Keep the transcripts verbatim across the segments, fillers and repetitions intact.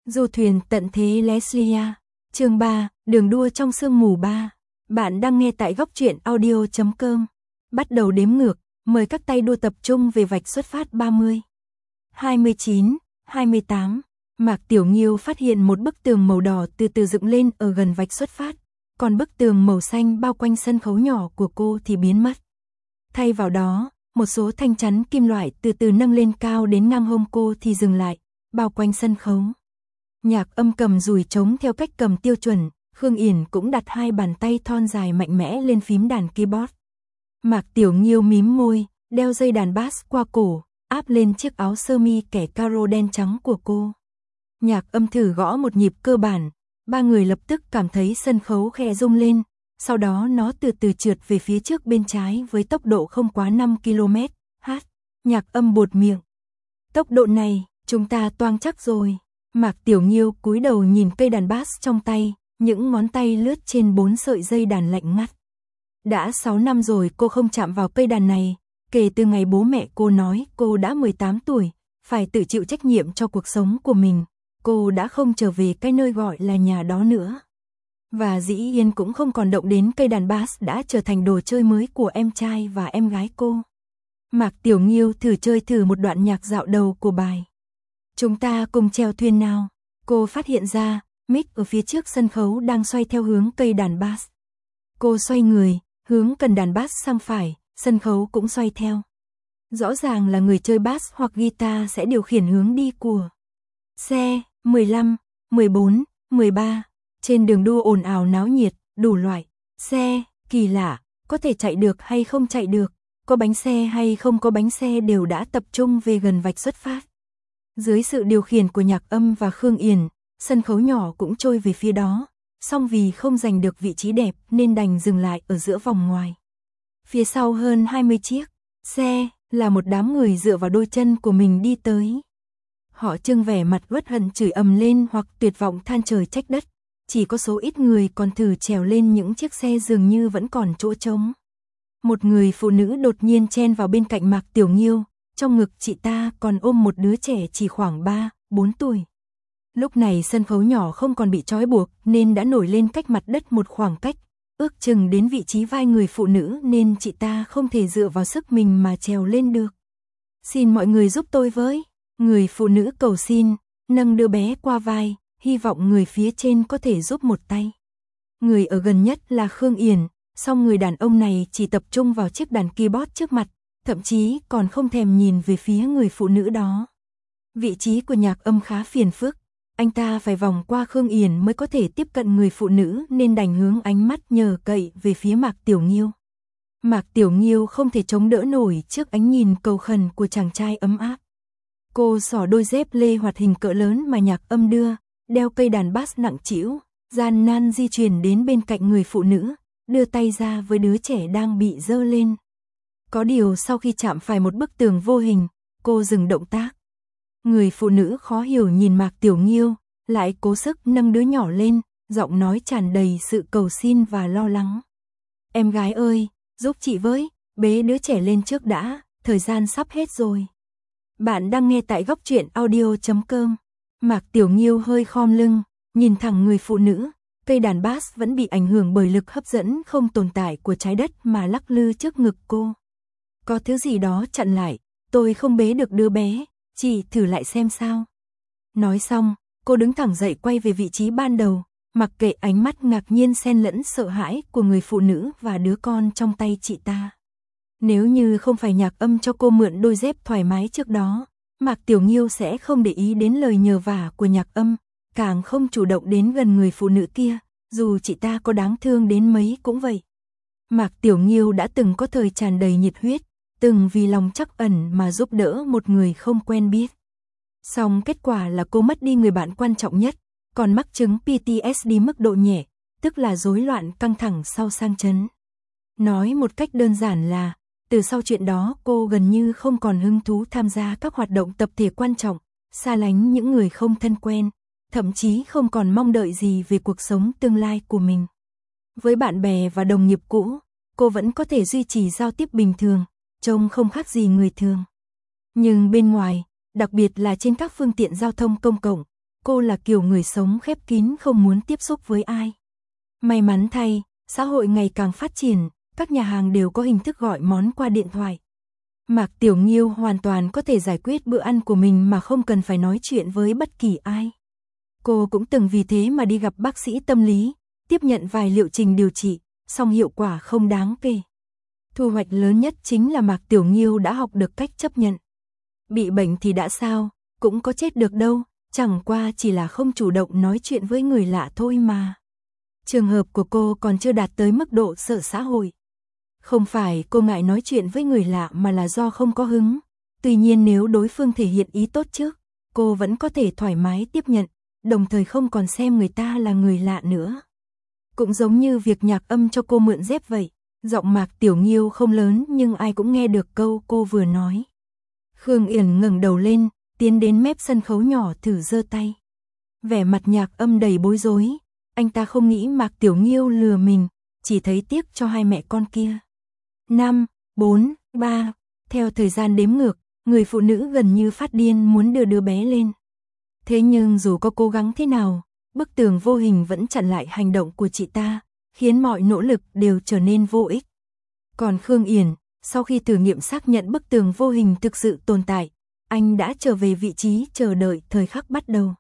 Du thuyền tận thế Leslia, chương ba, đường đua trong sương mù ba. Bạn đang nghe tại góc truyện audio chấm com. Bắt đầu đếm ngược, mời các tay đua tập trung về vạch xuất phát ba mươi, hai mươi chín, hai mươi tám. Mạc Tiểu Nghiêu phát hiện một bức tường màu đỏ từ từ dựng lên ở gần vạch xuất phát, còn bức tường màu xanh bao quanh sân khấu nhỏ của cô thì biến mất. Thay vào đó, một số thanh chắn kim loại từ từ nâng lên cao đến ngang hông cô thì dừng lại, bao quanh sân khấu. Nhạc Âm cầm dùi trống theo cách cầm tiêu chuẩn, Khương Yển cũng đặt hai bàn tay thon dài mạnh mẽ lên phím đàn keyboard. Mạc Tiểu Nghiêu mím môi, đeo dây đàn bass qua cổ, áp lên chiếc áo sơ mi kẻ caro đen trắng của cô. Nhạc Âm thử gõ một nhịp cơ bản, ba người lập tức cảm thấy sân khấu khẽ rung lên, sau đó nó từ từ trượt về phía trước bên trái với tốc độ không quá năm ki lô mét h. Nhạc Âm buột miệng. Tốc độ này, chúng ta toang chắc rồi. Mạc Tiểu Nghiêu cúi đầu nhìn cây đàn bass trong tay, những ngón tay lướt trên bốn sợi dây đàn lạnh ngắt. Đã sáu năm rồi cô không chạm vào cây đàn này, kể từ ngày bố mẹ cô nói cô đã mười tám tuổi, phải tự chịu trách nhiệm cho cuộc sống của mình. Cô đã không trở về cái nơi gọi là nhà đó nữa. Và dĩ nhiên cũng không còn động đến cây đàn bass đã trở thành đồ chơi mới của em trai và em gái cô. Mạc Tiểu Nghiêu thử chơi thử một đoạn nhạc dạo đầu của bài. Chúng ta cùng chèo thuyền nào. Cô phát hiện ra, mic ở phía trước sân khấu đang xoay theo hướng cây đàn bass. Cô xoay người, hướng cần đàn bass sang phải, sân khấu cũng xoay theo. Rõ ràng là người chơi bass hoặc guitar sẽ điều khiển hướng đi của xe. mười lăm, mười bốn, mười ba. Trên đường đua ồn ào náo nhiệt, đủ loại xe, kỳ lạ, có thể chạy được hay không chạy được, có bánh xe hay không có bánh xe đều đã tập trung về gần vạch xuất phát. Dưới sự điều khiển của Nhạc Âm và Khương Yển, sân khấu nhỏ cũng trôi về phía đó, song vì không giành được vị trí đẹp nên đành dừng lại ở giữa vòng ngoài. Phía sau hơn hai mươi chiếc xe là một đám người dựa vào đôi chân của mình đi tới. Họ trưng vẻ mặt uất hận chửi ầm lên hoặc tuyệt vọng than trời trách đất. Chỉ có số ít người còn thử trèo lên những chiếc xe dường như vẫn còn chỗ trống. Một người phụ nữ đột nhiên chen vào bên cạnh Mạc Tiểu Nghiêu, trong ngực chị ta còn ôm một đứa trẻ chỉ khoảng ba, bốn tuổi. Lúc này sân khấu nhỏ không còn bị trói buộc nên đã nổi lên cách mặt đất một khoảng cách, ước chừng đến vị trí vai người phụ nữ nên chị ta không thể dựa vào sức mình mà trèo lên được. Xin mọi người giúp tôi với. Người phụ nữ cầu xin, nâng đứa bé qua vai, hy vọng người phía trên có thể giúp một tay. Người ở gần nhất là Khương Yển, song người đàn ông này chỉ tập trung vào chiếc đàn keyboard trước mặt, thậm chí còn không thèm nhìn về phía người phụ nữ đó. Vị trí của Nhạc Âm khá phiền phức, anh ta phải vòng qua Khương Yển mới có thể tiếp cận người phụ nữ nên đành hướng ánh mắt nhờ cậy về phía Mạc Tiểu Nghiêu. Mạc Tiểu Nghiêu không thể chống đỡ nổi trước ánh nhìn cầu khẩn của chàng trai ấm áp. Cô xỏ đôi dép lê hoạt hình cỡ lớn mà Nhạc Âm đưa, đeo cây đàn bass nặng trĩu, gian nan di chuyển đến bên cạnh người phụ nữ, đưa tay ra với đứa trẻ đang bị giơ lên. Có điều sau khi chạm phải một bức tường vô hình, cô dừng động tác. Người phụ nữ khó hiểu nhìn Mạc Tiểu Nghiêu, lại cố sức nâng đứa nhỏ lên, giọng nói tràn đầy sự cầu xin và lo lắng. Em gái ơi, giúp chị với, bế đứa trẻ lên trước đã, thời gian sắp hết rồi. Bạn đang nghe tại góc truyện audio chấm com. Mạc Tiểu Nghiêu hơi khom lưng, nhìn thẳng người phụ nữ, cây đàn bass vẫn bị ảnh hưởng bởi lực hấp dẫn không tồn tại của trái đất mà lắc lư trước ngực cô. Có thứ gì đó chặn lại, tôi không bế được đứa bé, chị thử lại xem sao. Nói xong, cô đứng thẳng dậy quay về vị trí ban đầu, mặc kệ ánh mắt ngạc nhiên xen lẫn sợ hãi của người phụ nữ và đứa con trong tay chị ta. Nếu như không phải Nhạc Âm cho cô mượn đôi dép thoải mái trước đó, Mạc Tiểu Nghiêu sẽ không để ý đến lời nhờ vả của Nhạc Âm, càng không chủ động đến gần người phụ nữ kia, dù chị ta có đáng thương đến mấy cũng vậy. Mạc Tiểu Nghiêu đã từng có thời tràn đầy nhiệt huyết, từng vì lòng trắc ẩn mà giúp đỡ một người không quen biết. Song kết quả là cô mất đi người bạn quan trọng nhất, còn mắc chứng pê tê ét đê mức độ nhẹ, tức là rối loạn căng thẳng sau sang chấn. Nói một cách đơn giản là, từ sau chuyện đó cô gần như không còn hứng thú tham gia các hoạt động tập thể quan trọng, xa lánh những người không thân quen, thậm chí không còn mong đợi gì về cuộc sống tương lai của mình. Với bạn bè và đồng nghiệp cũ, cô vẫn có thể duy trì giao tiếp bình thường, trông không khác gì người thường. Nhưng bên ngoài, đặc biệt là trên các phương tiện giao thông công cộng, cô là kiểu người sống khép kín không muốn tiếp xúc với ai. May mắn thay, xã hội ngày càng phát triển, các nhà hàng đều có hình thức gọi món qua điện thoại. Mạc Tiểu Nghiêu hoàn toàn có thể giải quyết bữa ăn của mình mà không cần phải nói chuyện với bất kỳ ai. Cô cũng từng vì thế mà đi gặp bác sĩ tâm lý, tiếp nhận vài liệu trình điều trị, song hiệu quả không đáng kể. Thu hoạch lớn nhất chính là Mạc Tiểu Nghiêu đã học được cách chấp nhận. Bị bệnh thì đã sao, cũng có chết được đâu, chẳng qua chỉ là không chủ động nói chuyện với người lạ thôi mà. Trường hợp của cô còn chưa đạt tới mức độ sợ xã hội. Không phải cô ngại nói chuyện với người lạ mà là do không có hứng. Tuy nhiên nếu đối phương thể hiện ý tốt trước, cô vẫn có thể thoải mái tiếp nhận, đồng thời không còn xem người ta là người lạ nữa. Cũng giống như việc Nhạc Âm cho cô mượn dép vậy, giọng Mạc Tiểu Nghiêu không lớn nhưng ai cũng nghe được câu cô vừa nói. Khương Yển ngẩng đầu lên, tiến đến mép sân khấu nhỏ thử giơ tay. Vẻ mặt Nhạc Âm đầy bối rối, anh ta không nghĩ Mạc Tiểu Nghiêu lừa mình, chỉ thấy tiếc cho hai mẹ con kia. năm, bốn, ba, theo thời gian đếm ngược, người phụ nữ gần như phát điên muốn đưa đứa bé lên. Thế nhưng dù có cố gắng thế nào, bức tường vô hình vẫn chặn lại hành động của chị ta, khiến mọi nỗ lực đều trở nên vô ích. Còn Khương Yển, sau khi thử nghiệm xác nhận bức tường vô hình thực sự tồn tại, anh đã trở về vị trí chờ đợi thời khắc bắt đầu.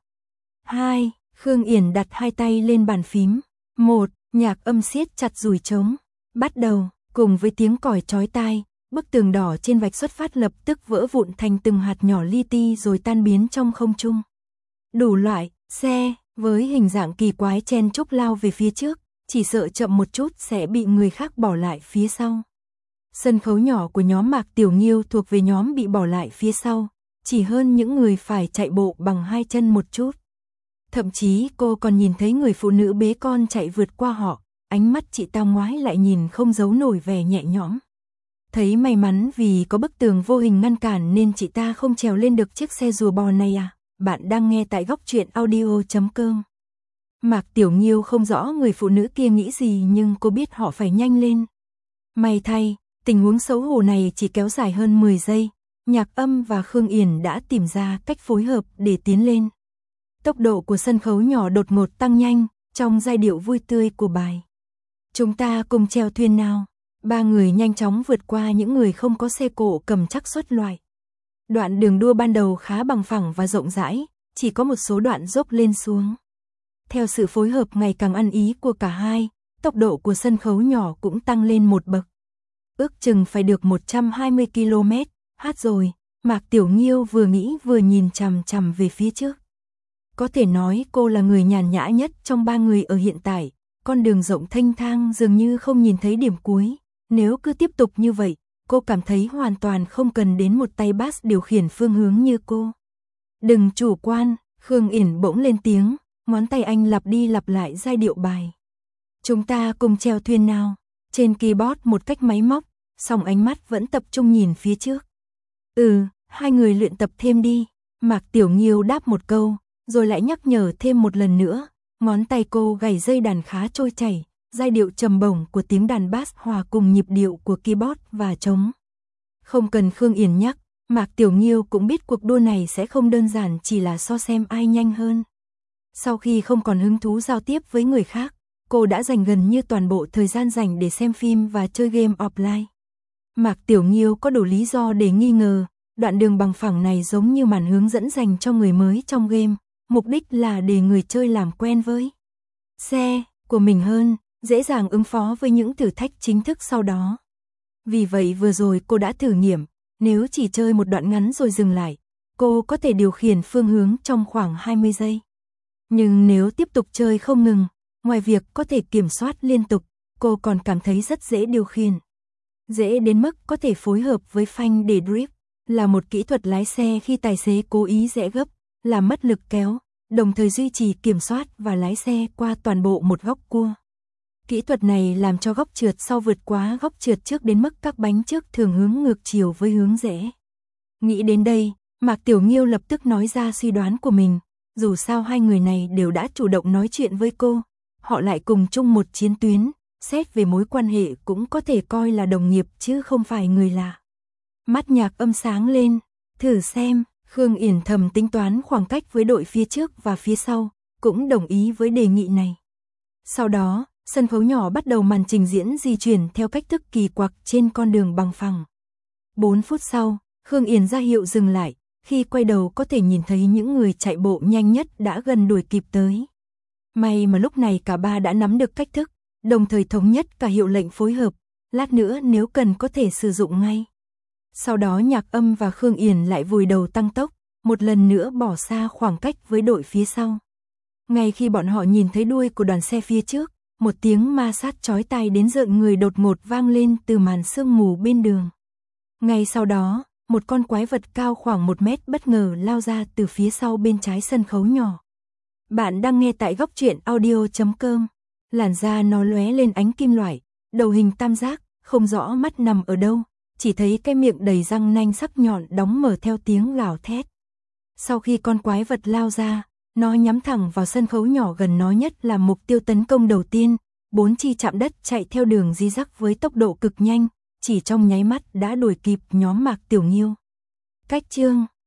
hai. Khương Yển đặt hai tay lên bàn phím. một. Nhạc Âm siết chặt dùi trống. Bắt đầu, cùng với tiếng còi chói tai, bức tường đỏ trên vạch xuất phát lập tức vỡ vụn thành từng hạt nhỏ li ti rồi tan biến trong không trung. Đủ loại xe với hình dạng kỳ quái chen chúc lao về phía trước, chỉ sợ chậm một chút sẽ bị người khác bỏ lại phía sau. Sân khấu nhỏ của nhóm Mạc Tiểu Nghiêu thuộc về nhóm bị bỏ lại phía sau, chỉ hơn những người phải chạy bộ bằng hai chân một chút. Thậm chí cô còn nhìn thấy người phụ nữ bế con chạy vượt qua họ, ánh mắt chị ta ngoái lại nhìn không giấu nổi vẻ nhẹ nhõm. Thấy may mắn vì có bức tường vô hình ngăn cản nên chị ta không trèo lên được chiếc xe rùa bò này à? Bạn đang nghe tại góc truyện audio chấm com. Mạc Tiểu Nghiêu không rõ người phụ nữ kia nghĩ gì nhưng cô biết họ phải nhanh lên. May thay, tình huống xấu hổ này chỉ kéo dài hơn mười giây, Nhạc Âm và Khương Yển đã tìm ra cách phối hợp để tiến lên. Tốc độ của sân khấu nhỏ đột ngột tăng nhanh, trong giai điệu vui tươi của bài. Chúng ta cùng chèo thuyền nào. Ba người nhanh chóng vượt qua những người không có xe cộ cầm trắc xuất loại. Đoạn đường đua ban đầu khá bằng phẳng và rộng rãi, chỉ có một số đoạn dốc lên xuống. Theo sự phối hợp ngày càng ăn ý của cả hai, tốc độ của sân khấu nhỏ cũng tăng lên một bậc. Ước chừng phải được một trăm hai mươi ki lô mét, hát rồi, Mạc Tiểu Nghiêu vừa nghĩ vừa nhìn chằm chằm về phía trước. Có thể nói cô là người nhàn nhã nhất trong ba người ở hiện tại, con đường rộng thênh thang dường như không nhìn thấy điểm cuối. Nếu cứ tiếp tục như vậy, cô cảm thấy hoàn toàn không cần đến một tay bass điều khiển phương hướng như cô. Đừng chủ quan, Khương Yển bỗng lên tiếng, ngón tay anh lặp đi lặp lại giai điệu bài. Chúng ta cùng chèo thuyền nào, trên keyboard một cách máy móc, song ánh mắt vẫn tập trung nhìn phía trước. Ừ, hai người luyện tập thêm đi, Mạc Tiểu Nghiêu đáp một câu, rồi lại nhắc nhở thêm một lần nữa, ngón tay cô gảy dây đàn khá trôi chảy. Giai điệu trầm bổng của tiếng đàn bass hòa cùng nhịp điệu của keyboard và trống. Không cần Khương Yển nhắc, Mạc Tiểu Nghiêu cũng biết cuộc đua này sẽ không đơn giản chỉ là so xem ai nhanh hơn. Sau khi không còn hứng thú giao tiếp với người khác, cô đã dành gần như toàn bộ thời gian dành để xem phim và chơi game offline. Mạc Tiểu Nghiêu có đủ lý do để nghi ngờ, đoạn đường bằng phẳng này giống như màn hướng dẫn dành cho người mới trong game, mục đích là để người chơi làm quen với xe của mình hơn, dễ dàng ứng phó với những thử thách chính thức sau đó. Vì vậy vừa rồi cô đã thử nghiệm, nếu chỉ chơi một đoạn ngắn rồi dừng lại, cô có thể điều khiển phương hướng trong khoảng hai mươi giây. Nhưng nếu tiếp tục chơi không ngừng, ngoài việc có thể kiểm soát liên tục, cô còn cảm thấy rất dễ điều khiển. Dễ đến mức có thể phối hợp với phanh để drift, là một kỹ thuật lái xe khi tài xế cố ý rẽ gấp, làm mất lực kéo, đồng thời duy trì kiểm soát và lái xe qua toàn bộ một góc cua. Kỹ thuật này làm cho góc trượt sau vượt quá góc trượt trước đến mức các bánh trước thường hướng ngược chiều với hướng rẽ. Nghĩ đến đây, Mạc Tiểu Nghiêu lập tức nói ra suy đoán của mình, dù sao hai người này đều đã chủ động nói chuyện với cô, họ lại cùng chung một chiến tuyến, xét về mối quan hệ cũng có thể coi là đồng nghiệp chứ không phải người lạ. Mắt Nhạc Âm sáng lên, thử xem, Khương Yển thầm tính toán khoảng cách với đội phía trước và phía sau, cũng đồng ý với đề nghị này. Sau đó, sân khấu nhỏ bắt đầu màn trình diễn di chuyển theo cách thức kỳ quặc trên con đường bằng phẳng. bốn phút sau, Khương Yển ra hiệu dừng lại, khi quay đầu có thể nhìn thấy những người chạy bộ nhanh nhất đã gần đuổi kịp tới. May mà lúc này cả ba đã nắm được cách thức, đồng thời thống nhất cả hiệu lệnh phối hợp, lát nữa nếu cần có thể sử dụng ngay. Sau đó Nhạc Âm và Khương Yển lại vùi đầu tăng tốc, một lần nữa bỏ xa khoảng cách với đội phía sau. Ngay khi bọn họ nhìn thấy đuôi của đoàn xe phía trước, một tiếng ma sát chói tai đến rợn người đột ngột vang lên từ màn sương mù bên đường. Ngay sau đó, một con quái vật cao khoảng một mét bất ngờ lao ra từ phía sau bên trái sân khấu nhỏ. Bạn đang nghe tại góc truyện audio chấm com. Làn da nó lóe lên ánh kim loại, đầu hình tam giác, không rõ mắt nằm ở đâu, chỉ thấy cái miệng đầy răng nanh sắc nhọn đóng mở theo tiếng gào thét. Sau khi con quái vật lao ra, nó nhắm thẳng vào sân khấu nhỏ gần nó nhất là mục tiêu tấn công đầu tiên. Bốn chi chạm đất chạy theo đường ri rắc với tốc độ cực nhanh, chỉ trong nháy mắt đã đuổi kịp nhóm Mạc Tiểu Nghiêu. Cách chương